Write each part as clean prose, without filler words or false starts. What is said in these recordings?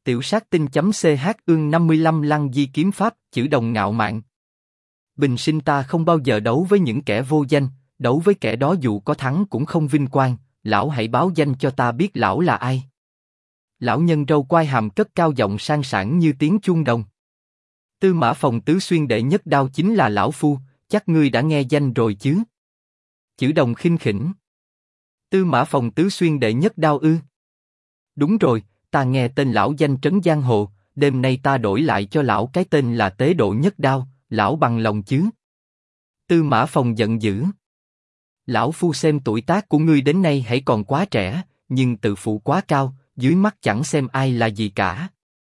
Tiểu sát tinh.ch ương 55 Lăng Di kiếm pháp, chữ đồng ngạo mạn. Bình sinh ta không bao giờ đấu với những kẻ vô danh, đấu với kẻ đó dù có thắng cũng không vinh quang, lão hãy báo danh cho ta biết lão là ai. Lão nhân râu quai hàm cất cao giọng sang sảng như tiếng chuông đồng. Tư Mã Phòng Tứ Xuyên đệ nhất đao chính là lão phu, chắc ngươi đã nghe danh rồi chứ? Chữ đồng khinh khỉnh. Tư Mã Phòng Tứ Xuyên đệ nhất đao ư? Đúng rồi, ta nghe tên lão danh trấn giang hồ, đêm nay ta đổi lại cho lão cái tên là Tế Độ Nhất Đao, lão bằng lòng chứ? Tư Mã Phòng giận dữ. Lão phu xem tuổi tác của ngươi đến nay hãy còn quá trẻ, nhưng tự phụ quá cao, dưới mắt chẳng xem ai là gì cả.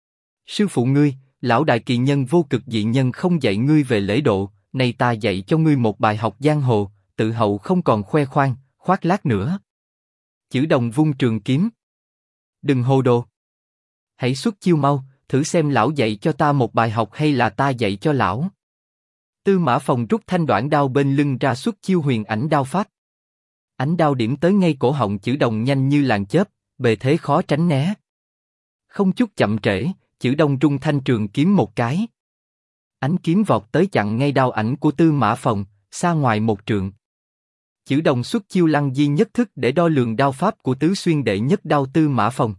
Sư phụ ngươi, lão đại kỳ nhân vô cực dị nhân không dạy ngươi về lễ độ, nay ta dạy cho ngươi một bài học giang hồ, tự hậu không còn khoe khoang, khoác lác nữa. Chữ đồng vung trường kiếm. Đừng hồ đồ. Hãy xuất chiêu mau, thử xem lão dạy cho ta một bài học hay là ta dạy cho lão. Tư Mã Phòng rút thanh đoạn đao bên lưng ra xuất chiêu huyền ảnh đao pháp. Ánh đao điểm tới ngay cổ họng chữ đồng nhanh như làn chớp, bề thế khó tránh né. Không chút chậm trễ, chữ đồng rung thanh trường kiếm một cái. Ánh kiếm vọt tới chặn ngay đao ảnh của Tư Mã Phòng, xa ngoài một trượng. Chữ đồng xuất chiêu Lăng Di nhất thức để đo lường đao pháp của Tứ Xuyên đệ nhất đao Tư Mã Phòng.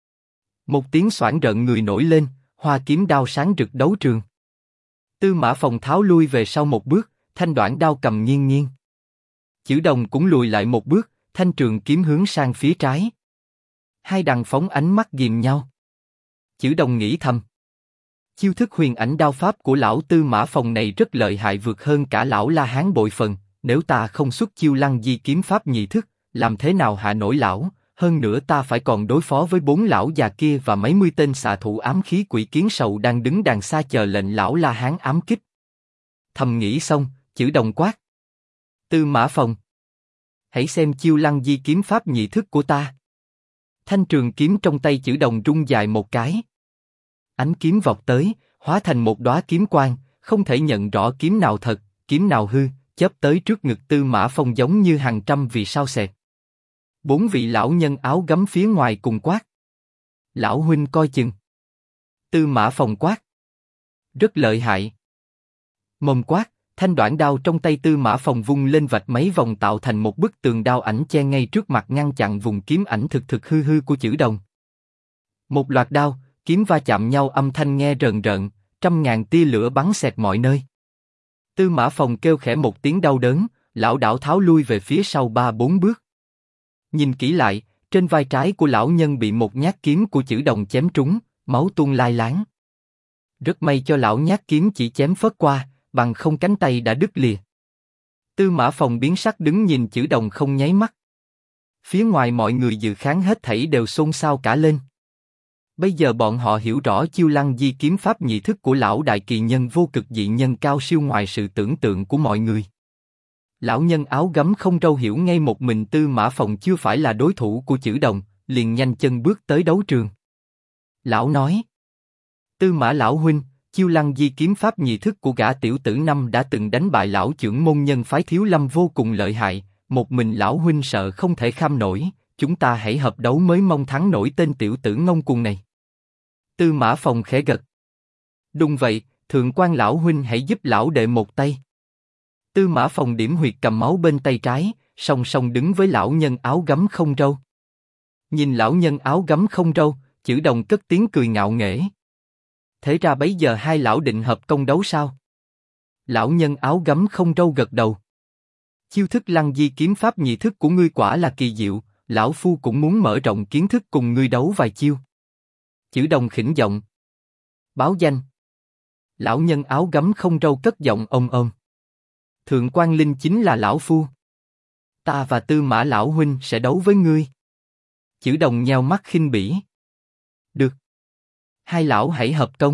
Một tiếng xoảng rợn người nổi lên, hoa kiếm đao sáng rực đấu trường. Tư Mã Phòng tháo lui về sau một bước, thanh đoạn đao cầm nghiêng nghiêng. Chữ đồng cũng lùi lại một bước, thanh trường kiếm hướng sang phía trái. Hai đằng phóng ánh mắt ghìm nhau. Chữ đồng nghĩ thầm. Chiêu thức huyền ảnh đao pháp của lão Tư Mã Phòng này rất lợi hại vượt hơn cả lão La Hán bội phần, nếu ta không xuất chiêu Lăng Di kiếm pháp nhị thức, làm thế nào hạ nổi lão, hơn nữa ta phải còn đối phó với 4 lão già kia và mấy mươi tên xạ thủ ám khí quỷ kiến sầu đang đứng đằng xa chờ lệnh lão La Hán ám kích. Thầm nghĩ xong, chữ đồng quát. Tư Mã Phòng, hãy xem chiêu Lăng Di kiếm pháp nhị thức của ta. Thanh trường kiếm trong tay chữ đồng rung dài một cái. Ánh kiếm vọt tới, hóa thành một đóa kiếm quang, không thể nhận rõ kiếm nào thật, kiếm nào hư, chớp tới trước ngực Tư Mã Phong giống như hàng trăm vì sao xẹt. 4 vị lão nhân áo gấm phía ngoài cùng quát. Lão huynh coi chừng. Tư Mã Phong quát. Rất lợi hại. Mồm quát, thanh đoạn đao trong tay Tư Mã Phong vung lên vạch mấy vòng tạo thành một bức tường đao ảnh che ngay trước mặt ngăn chặn vùng kiếm ảnh thực hư hư của chữ đồng. Một loạt đao, kiếm va chạm nhau âm thanh nghe rợn rợn, trăm ngàn tia lửa bắn xẹt mọi nơi. Tư Mã Phong kêu khẽ một tiếng đau đớn, lão đảo tháo lui về phía sau 3-4 bước. Nhìn kỹ lại, trên vai trái của lão nhân bị một nhát kiếm của chữ đồng chém trúng, máu tuôn lai láng. Rất may cho lão nhát kiếm chỉ chém phớt qua, bằng không cánh tay đã đứt lìa. Tư Mã Phong biến sắc đứng nhìn chữ đồng không nháy mắt. Phía ngoài mọi người dự khán hết thảy đều xôn xao cả lên. Bây giờ bọn họ hiểu rõ chiêu Lăng Di kiếm pháp nhị thức của lão đại kỳ nhân vô cực dị nhân cao siêu ngoài sự tưởng tượng của mọi người. Lão nhân áo gấm không râu hiểu ngay một mình Tư Mã Phong chưa phải là đối thủ của chữ đồng, liền nhanh chân bước tới đấu trường. Lão nói: Tư Mã lão huynh, chiêu Lăng Di kiếm pháp nhị thức của gã tiểu tử năm đã từng đánh bại lão trưởng môn nhân phái Thiếu Lâm vô cùng lợi hại, một mình lão huynh sợ không thể kham nổi, chúng ta hãy hợp đấu mới mong thắng nổi tên tiểu tử ngông cuồng này. Tư Mã Phong khẽ gật. Đúng vậy, Thượng quan lão huynh hãy giúp lão đệ một tay. Tư Mã Phong điểm huyệt cầm máu bên tay trái, song song đứng với lão nhân áo gấm không râu. Nhìn lão nhân áo gấm không râu, chữ đồng cất tiếng cười ngạo nghễ. Thế ra bấy giờ hai lão định hợp công đấu sao? Lão nhân áo gấm không râu gật đầu. Chiêu thức Lăng Di kiếm pháp nhị thức của ngươi quả là kỳ diệu, lão phu cũng muốn mở rộng kiến thức cùng ngươi đấu vài chiêu. Chữ đồng khỉnh giọng. Báo danh. Lão nhân áo gấm không râu cất giọng ôm. Thượng quan Linh chính là lão phu. Ta và Tư Mã lão huynh sẽ đấu với ngươi. Chữ đồng nheo mắt khinh bỉ. Được. Hai lão hãy hợp công.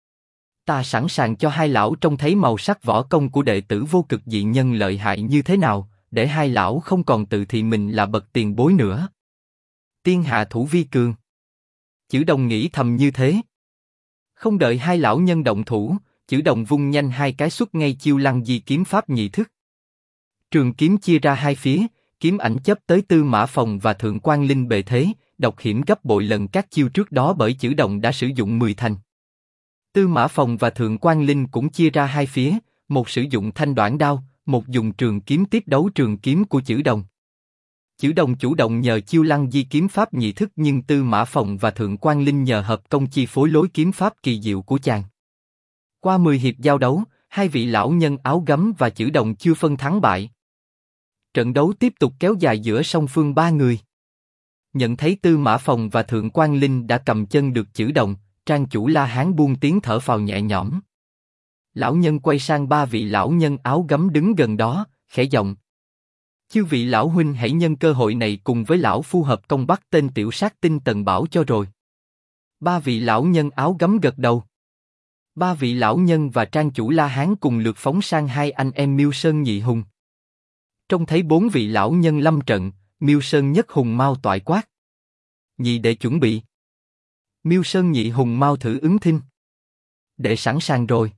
Ta sẵn sàng cho hai lão trông thấy màu sắc võ công của đệ tử vô cực dị nhân lợi hại như thế nào, để hai lão không còn tự thị mình là bậc tiền bối nữa. Tiên hạ thủ vi cường. Chữ đồng nghĩ thầm như thế. Không đợi hai lão nhân động thủ, chữ đồng vung nhanh hai cái xuất ngay chiêu Lăng Di kiếm pháp nhị thức. Trường kiếm chia ra hai phía, kiếm ảnh chớp tới Tư Mã Phong và Thượng quan Linh bề thế, độc hiểm gấp bội lần các chiêu trước đó bởi Chử Đồng đã sử dụng 10 thành. Tư Mã Phòng và Thượng Quan Linh cũng chia ra hai phía, một sử dụng thanh đoạn đao, một dùng trường kiếm tiếp đấu trường kiếm của Chử Đồng. Chử Đồng chủ động nhờ chiêu Lăng Di kiếm pháp nhị thức, nhưng Tư Mã Phòng và Thượng Quan Linh nhờ hợp công chi phối lối kiếm pháp kỳ diệu của chàng. Qua 10 hiệp giao đấu, hai vị lão nhân áo gấm và Chử Đồng chưa phân thắng bại. Trận đấu tiếp tục kéo dài giữa song phương ba người. Nhận thấy Tư Mã Phòng và Thượng Quan Linh đã cầm chân được Chử Đồng, Trang chủ La Hán buông tiếng thở phào nhẹ nhõm. Lão nhân quay sang ba vị lão nhân áo gấm đứng gần đó, khẽ giọng: "Chư vị lão huynh hãy nhân cơ hội này cùng với lão phu hợp công bắt tên tiểu sát tinh Tần Bảo cho rồi." Ba vị lão nhân áo gấm gật đầu. Ba vị lão nhân và Trang chủ La Hán cùng lượt phóng sang hai anh em Miêu Sơn Nhị Hùng. Trông thấy bốn vị lão nhân lâm trận, Miêu Sơn Nhất Hùng mau toại quát: "Nhị đệ chuẩn bị." Miêu Sơn Nhị Hùng mau thử ứng thinh. "Đệ sẵn sàng rồi."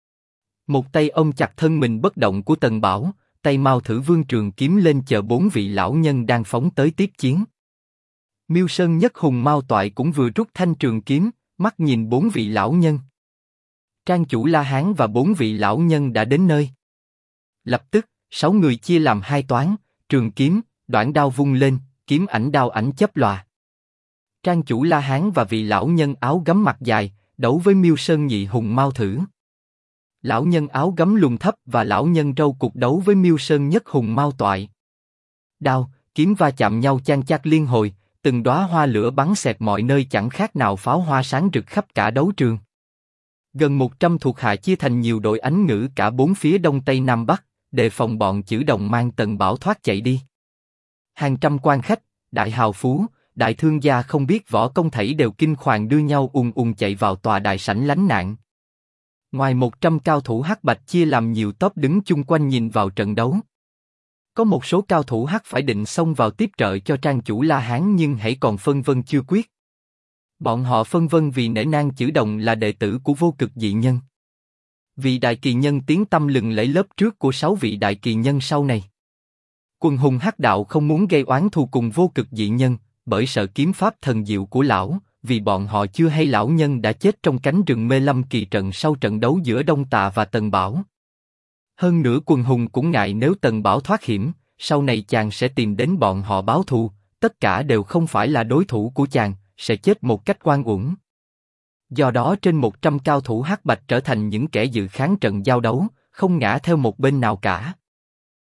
Một tay ôm chặt thân mình bất động của Tần Bảo, tay mau thử vươn trường kiếm lên chờ bốn vị lão nhân đang phóng tới tiếp chiến. Miêu Sơn Nhất Hùng mau toại cũng vừa rút thanh trường kiếm, mắt nhìn bốn vị lão nhân. Trang chủ La Hán và bốn vị lão nhân đã đến nơi. Lập tức, 6 người chia làm hai toán, trường kiếm, đoạn đao vung lên, kiếm ảnh đao ảnh chớp lòa. Trang chủ La Hán và vị lão nhân áo gấm mặt dài đấu với Miêu Sơn Nhị Hùng mau thử. Lão nhân áo gấm lùn thấp và lão nhân râu cục đấu với Miêu Sơn Nhất Hùng mau toại. Đao, kiếm va chạm nhau chan chát liên hồi, từng đóa hoa lửa bắn xẹt mọi nơi chẳng khác nào pháo hoa sáng rực khắp cả đấu trường. Gần 100 thuộc hạ chia thành nhiều đội ánh ngữ cả bốn phía đông tây nam bắc, đề phòng bọn Chử Đồng mang Tần Bảo thoát chạy đi. Hàng trăm quan khách, đại hào phú, đại thương gia không biết võ công thảy đều kinh khoàng đưa nhau chạy vào tòa đại sảnh lánh nạn. Ngoài 100 cao thủ hắc bạch chia làm nhiều tốp đứng chung quanh nhìn vào trận đấu. Có một số cao thủ hắc phải định xông vào tiếp trợ cho Trang chủ La Hán nhưng hãy còn phân vân chưa quyết. Bọn họ phân vân vì nể nang Chử Đồng là đệ tử của Vô Cực Dị Nhân. Vị đại kỳ nhân tiếng tăm lừng lẫy lớp trước của 6 vị đại kỳ nhân sau này. Quần hùng hắc đạo không muốn gây oán thù cùng Vô Cực Dị Nhân, bởi sợ kiếm pháp thần diệu của lão, vì bọn họ chưa hay lão nhân đã chết trong cánh rừng Mê Lâm kỳ trận sau trận đấu giữa Đông Tà và Tần Bảo. Hơn nữa quần hùng cũng ngại nếu Tần Bảo thoát hiểm, sau này chàng sẽ tìm đến bọn họ báo thù, tất cả đều không phải là đối thủ của chàng, sẽ chết một cách oan uổng. Do đó trên 100 cao thủ hắc bạch trở thành những kẻ dự kháng trận giao đấu, không ngã theo một bên nào cả.